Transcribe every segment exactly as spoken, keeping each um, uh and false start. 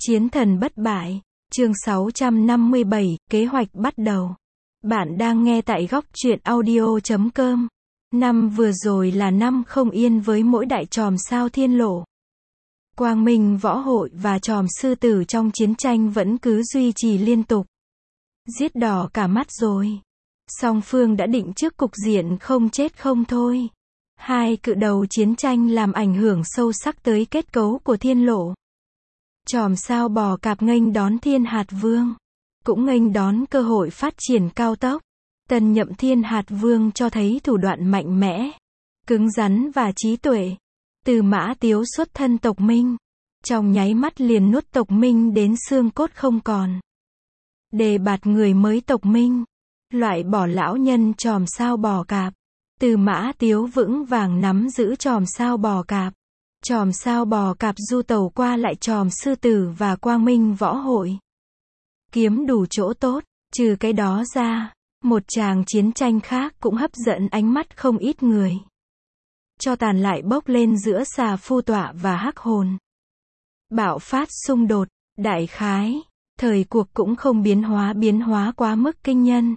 Chiến thần bất bại, chương sáu trăm năm mươi bảy, kế hoạch bắt đầu. Bạn đang nghe tại góc truyện audio chấm com. Năm vừa rồi là năm không yên với mỗi đại tròm sao thiên lộ. Quang Minh Võ Hội và tròm sư tử trong chiến tranh vẫn cứ duy trì liên tục. Giết đỏ cả mắt rồi. Song phương đã định trước cục diện không chết không thôi. Hai cự đầu chiến tranh làm ảnh hưởng sâu sắc tới kết cấu của thiên lộ. Tròm sao bò cạp nghênh đón Thiên Hạt Vương, cũng nghênh đón cơ hội phát triển cao tốc. Tân nhậm Thiên Hạt Vương cho thấy thủ đoạn mạnh mẽ, cứng rắn và trí tuệ. Từ Mã Tiếu xuất thân tộc Minh, trong nháy mắt liền nuốt tộc Minh đến xương cốt không còn. Đề bạt người mới tộc Minh, loại bỏ lão nhân tròm sao bò cạp. Từ Mã Tiếu vững vàng nắm giữ tròm sao bò cạp. Tròm sao bò cạp du tàu qua lại tròm sư tử và Quang Minh Võ Hội. Kiếm đủ chỗ tốt, trừ cái đó ra, một tràng chiến tranh khác cũng hấp dẫn ánh mắt không ít người. Cho tàn lại bốc lên giữa xà phu tọa và hắc hồn. Bạo phát xung đột, đại khái, thời cuộc cũng không biến hóa biến hóa quá mức kinh nhân.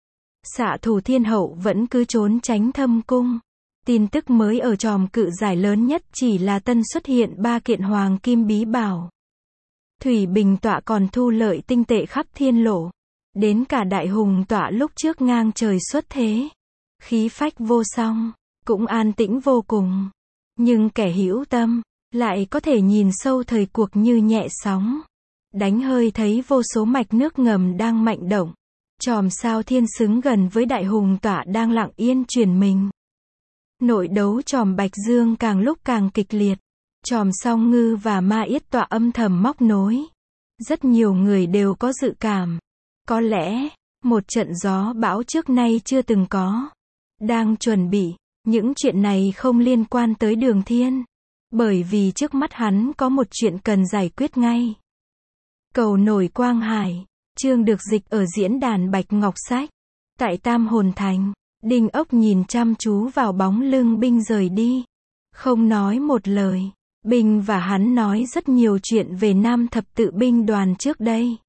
Xạ thủ thiên hậu vẫn cứ trốn tránh thâm cung. Tin tức mới ở tròm cự giải lớn nhất chỉ là tân xuất hiện ba kiện hoàng kim bí bảo. Thủy Bình tọa còn thu lợi tinh tệ khắp thiên lộ. Đến cả đại hùng tọa lúc trước ngang trời xuất thế. Khí phách vô song, cũng an tĩnh vô cùng. Nhưng kẻ hữu tâm, lại có thể nhìn sâu thời cuộc như nhẹ sóng. Đánh hơi thấy vô số mạch nước ngầm đang mạnh động. Tròm sao thiên xứng gần với đại hùng tọa đang lặng yên chuyển mình. Nội đấu tròm Bạch Dương càng lúc càng kịch liệt. Tròm Song Ngư và Ma Yết tọa âm thầm móc nối. Rất nhiều người đều có dự cảm. Có lẽ, một trận gió bão trước nay chưa từng có. Đang chuẩn bị, những chuyện này không liên quan tới Đường Thiên. Bởi vì trước mắt hắn có một chuyện cần giải quyết ngay. Cầu nổi Quang Hải, chương được dịch ở diễn đàn Bạch Ngọc Sách. Tại Tam Hồn Thành. Đinh Ốc nhìn chăm chú vào bóng lưng binh rời đi. Không nói một lời. Binh và hắn nói rất nhiều chuyện về Nam Thập Tự binh đoàn trước đây.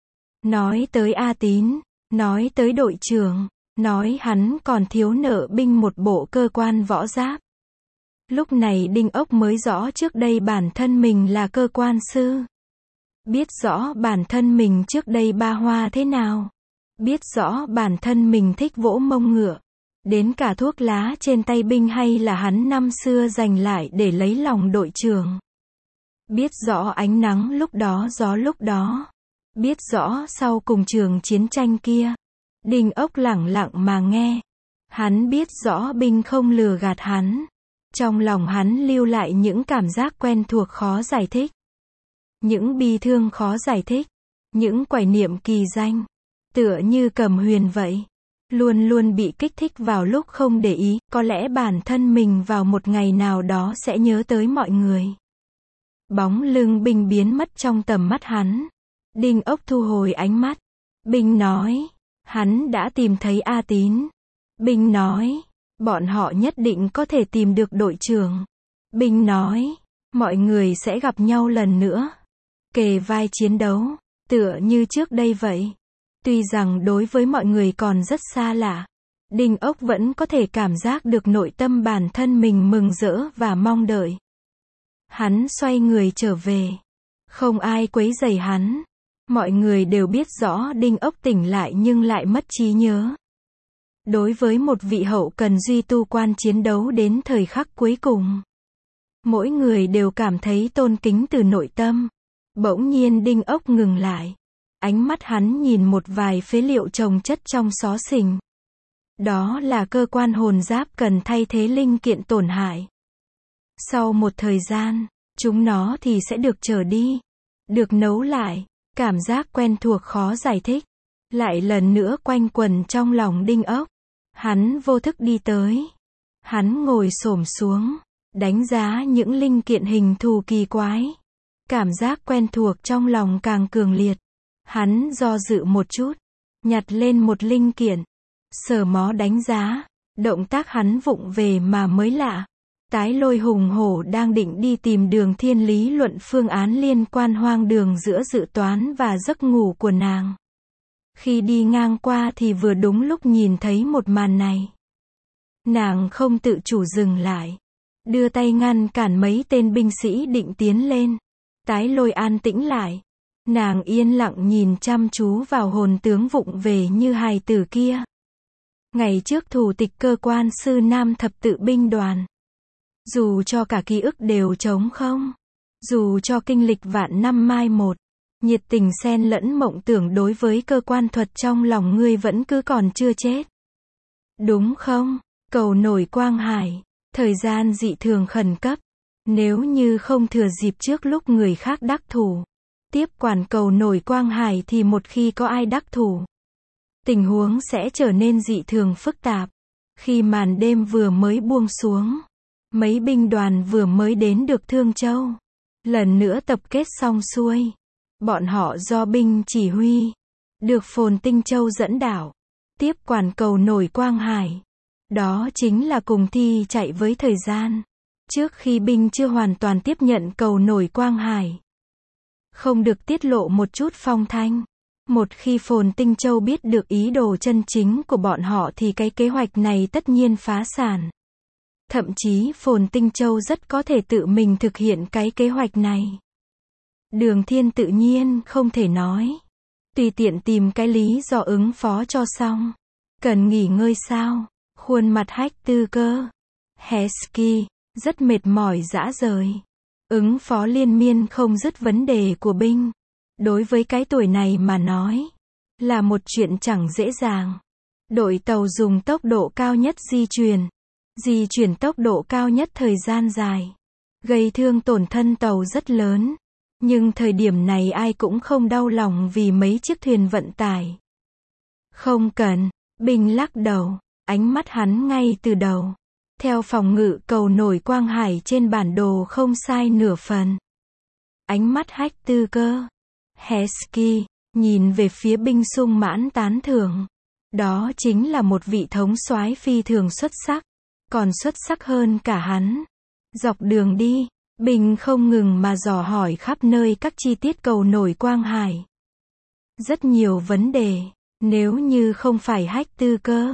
Nói tới A Tín, nói tới đội trưởng, nói hắn còn thiếu nợ binh một bộ cơ quan võ giáp. Lúc này Đinh Ốc mới rõ trước đây bản thân mình là cơ quan sư. Biết rõ bản thân mình trước đây ba hoa thế nào. Biết rõ bản thân mình thích vỗ mông ngựa. Đến cả thuốc lá trên tay binh hay là hắn năm xưa dành lại để lấy lòng đội trưởng. Biết rõ ánh nắng lúc đó gió lúc đó. Biết rõ sau cùng trường chiến tranh kia. Đinh Ốc lẳng lặng mà nghe. Hắn biết rõ binh không lừa gạt hắn. Trong lòng hắn lưu lại những cảm giác quen thuộc khó giải thích. Những bi thương khó giải thích. Những quải niệm kỳ danh. Tựa như Cầm Huyền vậy. Luôn luôn bị kích thích vào lúc không để ý, có lẽ bản thân mình vào một ngày nào đó sẽ nhớ tới mọi người. Bóng lưng binh biến mất trong tầm mắt hắn. Đinh Ốc thu hồi ánh mắt. Binh nói, hắn đã tìm thấy A Tín. Binh nói, bọn họ nhất định có thể tìm được đội trưởng. Binh nói, mọi người sẽ gặp nhau lần nữa. Kề vai chiến đấu, tựa như trước đây vậy. Tuy rằng đối với mọi người còn rất xa lạ, Đinh Ốc vẫn có thể cảm giác được nội tâm bản thân mình mừng rỡ và mong đợi. Hắn xoay người trở về. Không ai quấy rầy hắn. Mọi người đều biết rõ Đinh Ốc tỉnh lại nhưng lại mất trí nhớ. Đối với một vị hậu cần duy tu quan chiến đấu đến thời khắc cuối cùng, mỗi người đều cảm thấy tôn kính từ nội tâm. Bỗng nhiên Đinh Ốc ngừng lại. Ánh mắt hắn nhìn một vài phế liệu chồng chất trong xó xình. Đó là cơ quan hồn giáp cần thay thế linh kiện tổn hại. Sau một thời gian, chúng nó thì sẽ được trở đi. Được nấu lại. Cảm giác quen thuộc khó giải thích. Lại lần nữa quanh quẩn trong lòng Đinh Ốc. Hắn vô thức đi tới. Hắn ngồi xổm xuống. Đánh giá những linh kiện hình thù kỳ quái. Cảm giác quen thuộc trong lòng càng cường liệt. Hắn do dự một chút, nhặt lên một linh kiện, sờ mó đánh giá, động tác hắn vụng về mà mới lạ. Tái Lôi hùng hổ đang định đi tìm Đường Thiên lý luận phương án liên quan hoang đường giữa dự toán và giấc ngủ của nàng. Khi đi ngang qua thì vừa đúng lúc nhìn thấy một màn này. Nàng không tự chủ dừng lại, đưa tay ngăn cản mấy tên binh sĩ định tiến lên. Tái Lôi an tĩnh lại. Nàng yên lặng nhìn chăm chú vào hồn tướng vụng về như hài tử kia. Ngày trước thủ tịch cơ quan sư Nam thập tự binh đoàn. Dù cho cả ký ức đều trống không, dù cho kinh lịch vạn năm mai một, nhiệt tình xen lẫn mộng tưởng đối với cơ quan thuật trong lòng ngươi vẫn cứ còn chưa chết. Đúng không? Cầu nổi Quang Hải, thời gian dị thường khẩn cấp. Nếu như không thừa dịp trước lúc người khác đắc thủ, tiếp quản cầu nổi Quang Hải thì một khi có ai đắc thủ, tình huống sẽ trở nên dị thường phức tạp. Khi màn đêm vừa mới buông xuống, mấy binh đoàn vừa mới đến được Thương Châu, lần nữa tập kết xong xuôi. Bọn họ do binh chỉ huy, được Phồn Tinh Châu dẫn đảo, tiếp quản cầu nổi Quang Hải. Đó chính là cùng thi chạy với thời gian, trước khi binh chưa hoàn toàn tiếp nhận cầu nổi Quang Hải. Không được tiết lộ một chút phong thanh. Một khi Phồn Tinh Châu biết được ý đồ chân chính của bọn họ thì cái kế hoạch này tất nhiên phá sản. Thậm chí Phồn Tinh Châu rất có thể tự mình thực hiện cái kế hoạch này. Đường Thiên tự nhiên không thể nói. Tùy tiện tìm cái lý do ứng phó cho xong. Cần nghỉ ngơi sao? Khuôn mặt Hách Tư Cơ, Hesky, rất mệt mỏi rã rời. Ứng phó liên miên không dứt vấn đề của binh. Đối với cái tuổi này mà nói, là một chuyện chẳng dễ dàng. Đội tàu dùng tốc độ cao nhất di chuyển. Di chuyển tốc độ cao nhất thời gian dài. Gây thương tổn thân tàu rất lớn. Nhưng thời điểm này ai cũng không đau lòng vì mấy chiếc thuyền vận tải. Không cần, binh lắc đầu, ánh mắt hắn ngay từ đầu. Theo phòng ngự cầu nổi Quang Hải trên bản đồ không sai nửa phần. Ánh mắt Hách Tư Cơ, Hesky, nhìn về phía binh sung mãn tán thưởng. Đó chính là một vị thống soái phi thường xuất sắc. Còn xuất sắc hơn cả hắn. Dọc đường đi, binh không ngừng mà dò hỏi khắp nơi các chi tiết cầu nổi Quang Hải. Rất nhiều vấn đề, nếu như không phải Hách Tư Cơ,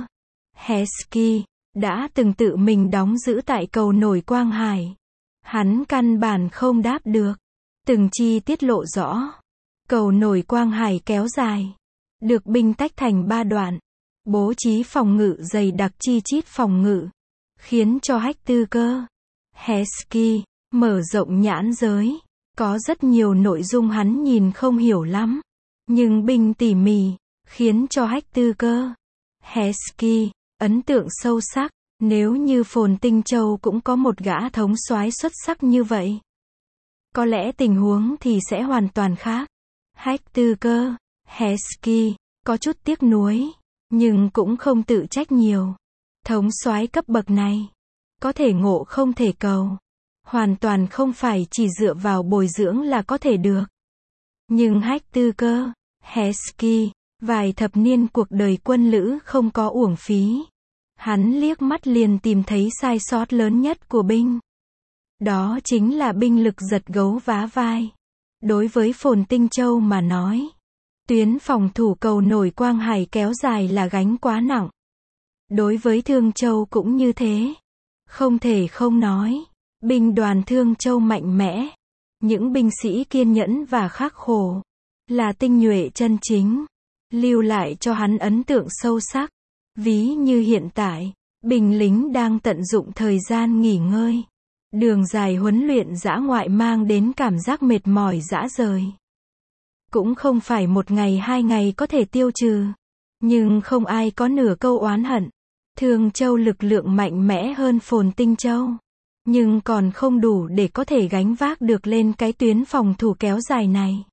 Hesky, đã từng tự mình đóng giữ tại cầu nổi Quang Hải, hắn căn bản không đáp được. Từng chi tiết lộ rõ. Cầu nổi Quang Hải kéo dài, được binh tách thành ba đoạn, bố trí phòng ngự dày đặc chi chít phòng ngự, khiến cho Hách Tư Cơ, Hesky, mở rộng nhãn giới. Có rất nhiều nội dung hắn nhìn không hiểu lắm, nhưng binh tỉ mỉ, khiến cho Hách Tư Cơ, Hesky, ấn tượng sâu sắc. Nếu như Phồn Tinh Châu cũng có một gã thống soái xuất sắc như vậy, có lẽ tình huống thì sẽ hoàn toàn khác. Hách Tư Cơ, Hesky, có chút tiếc nuối, nhưng cũng không tự trách nhiều. Thống soái cấp bậc này, có thể ngộ không thể cầu. Hoàn toàn không phải chỉ dựa vào bồi dưỡng là có thể được. Nhưng Hách Tư Cơ, Hesky, vài thập niên cuộc đời quân lữ không có uổng phí. Hắn liếc mắt liền tìm thấy sai sót lớn nhất của binh. Đó chính là binh lực giật gấu vá vai. Đối với Phồn Tinh Châu mà nói, tuyến phòng thủ cầu nổi Quang Hải kéo dài là gánh quá nặng. Đối với Thương Châu cũng như thế. Không thể không nói, binh đoàn Thương Châu mạnh mẽ. Những binh sĩ kiên nhẫn và khắc khổ, là tinh nhuệ chân chính, lưu lại cho hắn ấn tượng sâu sắc. Ví như hiện tại, binh lính đang tận dụng thời gian nghỉ ngơi. Đường dài huấn luyện dã ngoại mang đến cảm giác mệt mỏi rã rời. Cũng không phải một ngày hai ngày có thể tiêu trừ. Nhưng không ai có nửa câu oán hận. Thương Châu lực lượng mạnh mẽ hơn Phồn Tinh Châu, nhưng còn không đủ để có thể gánh vác được lên cái tuyến phòng thủ kéo dài này.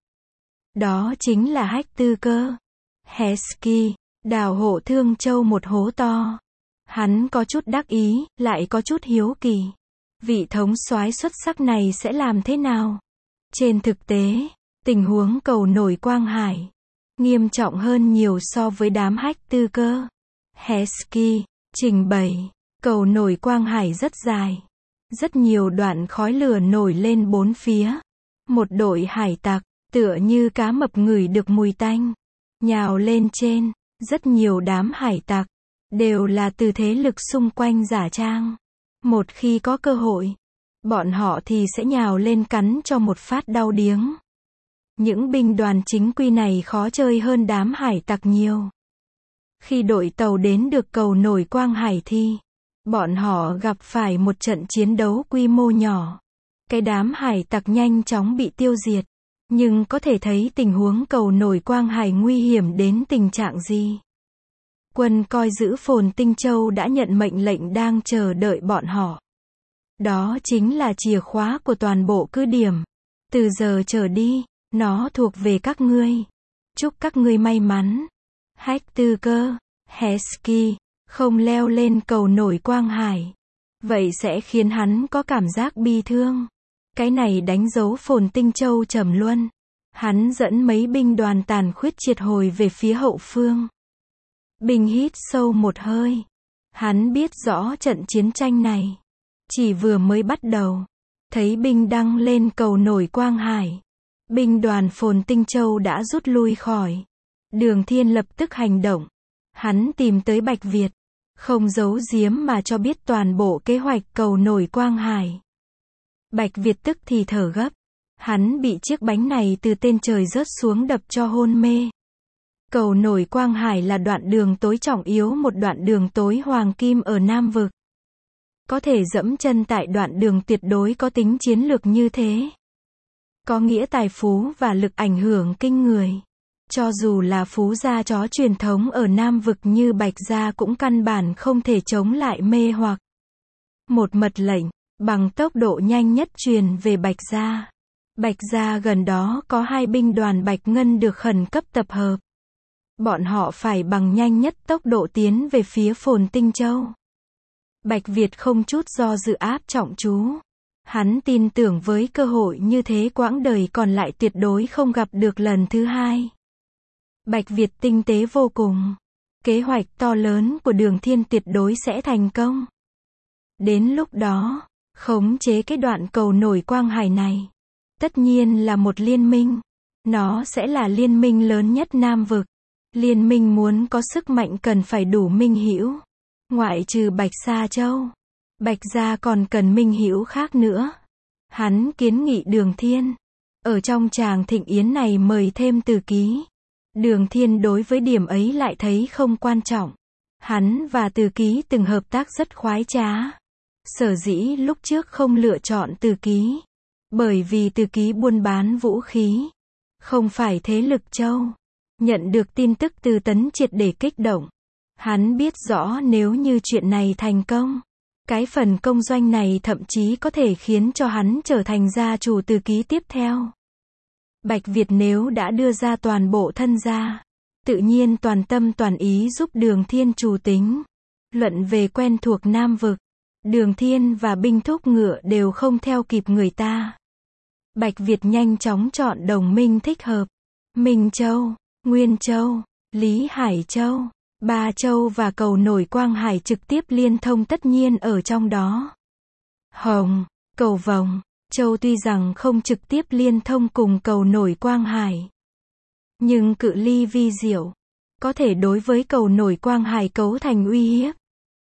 Đó chính là Hách Tư Cơ, Hesky, đào hộ Thương Châu một hố to. Hắn có chút đắc ý, lại có chút hiếu kỳ. Vị thống soái xuất sắc này sẽ làm thế nào? Trên thực tế, tình huống cầu nổi Quang Hải nghiêm trọng hơn nhiều so với đám Hách Tư Cơ, Hesky trình bày. Cầu nổi Quang Hải rất dài, Rất nhiều đoạn khói lửa nổi lên bốn phía. Một đội hải tặc, tựa như cá mập ngửi được mùi tanh, nhào lên trên. Rất nhiều đám hải tặc, đều là từ thế lực xung quanh giả trang. Một khi có cơ hội, bọn họ thì sẽ nhào lên cắn cho một phát đau điếng. Những binh đoàn chính quy này khó chơi hơn đám hải tặc nhiều. Khi đội tàu đến được cầu nổi Quang Hải Thi, bọn họ gặp phải một trận chiến đấu quy mô nhỏ. Cái đám hải tặc nhanh chóng bị tiêu diệt. Nhưng có thể thấy tình huống cầu nổi Quang Hải nguy hiểm đến tình trạng gì. Quân coi giữ Phồn Tinh Châu đã nhận mệnh lệnh đang chờ đợi bọn họ. Đó chính là chìa khóa của toàn bộ cứ điểm. Từ giờ trở đi, nó thuộc về các ngươi. Chúc các ngươi may mắn. Hách Tư Cơ, Hesky, không leo lên cầu nổi Quang Hải. Vậy sẽ khiến hắn có cảm giác bi thương. Cái này đánh dấu Phồn Tinh Châu trầm luân. Hắn dẫn mấy binh đoàn tàn khuyết triệt hồi về phía hậu phương. Binh hít sâu một hơi. Hắn biết rõ trận chiến tranh này chỉ vừa mới bắt đầu. Thấy binh đăng lên cầu nổi Quang Hải, binh đoàn Phồn Tinh Châu đã rút lui khỏi. Đường Thiên lập tức hành động. Hắn tìm tới Bạch Việt, không giấu giếm mà cho biết toàn bộ kế hoạch cầu nổi Quang Hải. Bạch Việt tức thì thở gấp. Hắn bị chiếc bánh này từ tên trời rớt xuống đập cho hôn mê. Cầu nổi Quang Hải là đoạn đường tối trọng yếu, một đoạn đường tối hoàng kim ở Nam Vực. Có thể dẫm chân tại đoạn đường tuyệt đối có tính chiến lược như thế, có nghĩa tài phú và lực ảnh hưởng kinh người. Cho dù là phú gia chó truyền thống ở Nam Vực như Bạch Gia cũng căn bản không thể chống lại mê hoặc. Một mật lệnh, bằng tốc độ nhanh nhất truyền về Bạch Gia. Bạch Gia gần đó có hai binh đoàn Bạch Ngân được khẩn cấp tập hợp. Bọn họ phải bằng nhanh nhất tốc độ tiến về phía Phồn Tinh Châu. Bạch Việt không chút do dự áp trọng chú. Hắn tin tưởng với cơ hội như thế quãng đời còn lại tuyệt đối không gặp được lần thứ hai. Bạch Việt tinh tế vô cùng. Kế hoạch to lớn của Đường Thiên tuyệt đối sẽ thành công. Đến lúc đó, khống chế cái đoạn cầu nổi Quang Hải này, tất nhiên là một liên minh. Nó sẽ là liên minh lớn nhất Nam Vực. Liên minh muốn có sức mạnh cần phải đủ minh hữu. Ngoại trừ Bạch Sa Châu, Bạch Gia còn cần minh hữu khác nữa. Hắn kiến nghị Đường Thiên, ở trong tràng thịnh yến này mời thêm Từ Ký. Đường Thiên đối với điểm ấy lại thấy không quan trọng. Hắn và Từ Ký từng hợp tác rất khoái trá. Sở dĩ lúc trước không lựa chọn Từ Ký, bởi vì Từ Ký buôn bán vũ khí, không phải thế lực châu. Nhận được tin tức từ Tấn triệt để kích động. Hắn biết rõ nếu như chuyện này thành công, cái phần công doanh này thậm chí có thể khiến cho hắn trở thành gia chủ Từ Ký tiếp theo. Bạch Việt nếu đã đưa ra toàn bộ thân gia, tự nhiên toàn tâm toàn ý giúp Đường Thiên chủ tính. Luận về quen thuộc Nam Vực, Đường Thiên và binh thúc ngựa đều không theo kịp người ta. Bạch Việt nhanh chóng chọn đồng minh thích hợp. Minh Châu, Nguyên Châu, Lý Hải Châu, Ba Châu và cầu nổi Quang Hải trực tiếp liên thông tất nhiên ở trong đó. Hồng, Cầu Vồng, Châu tuy rằng không trực tiếp liên thông cùng cầu nổi Quang Hải, nhưng cự ly vi diệu, có thể đối với cầu nổi Quang Hải cấu thành uy hiếp.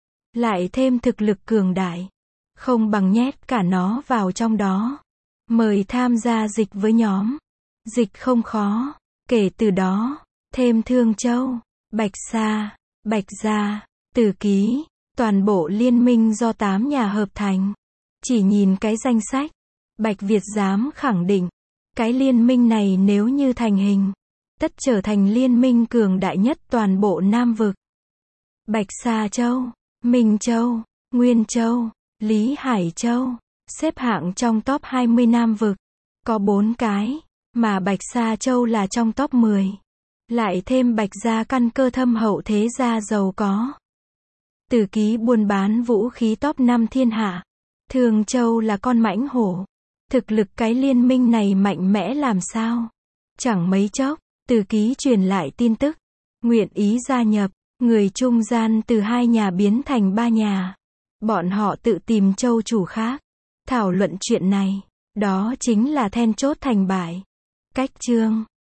Lại thêm thực lực cường đại, không bằng nhét cả nó vào trong đó. Mời tham gia dịch với nhóm. Dịch không khó. Kể từ đó, thêm Thương Châu, Bạch Sa, Bạch Gia, Từ Ký, toàn bộ liên minh do tám nhà hợp thành. Chỉ nhìn cái danh sách, Bạch Việt dám khẳng định, cái liên minh này nếu như thành hình, tất trở thành liên minh cường đại nhất toàn bộ Nam Vực. Bạch Sa Châu, Minh Châu, Nguyên Châu, Lý Hải Châu, xếp hạng trong top hai mươi Nam Vực, có bốn cái, mà Bạch Sa Châu là trong top mười. Lại thêm Bạch Gia căn cơ thâm hậu thế gia giàu có. Từ Ký buôn bán vũ khí top năm thiên hạ. Thương Châu là con mãnh hổ. Thực lực cái liên minh này mạnh mẽ làm sao? Chẳng mấy chốc, Từ Ký truyền lại tin tức, nguyện ý gia nhập, người trung gian từ hai nhà biến thành ba nhà. Bọn họ tự tìm châu chủ khác. thảo luận chuyện này. Đó chính là then chốt thành bại. Cách chương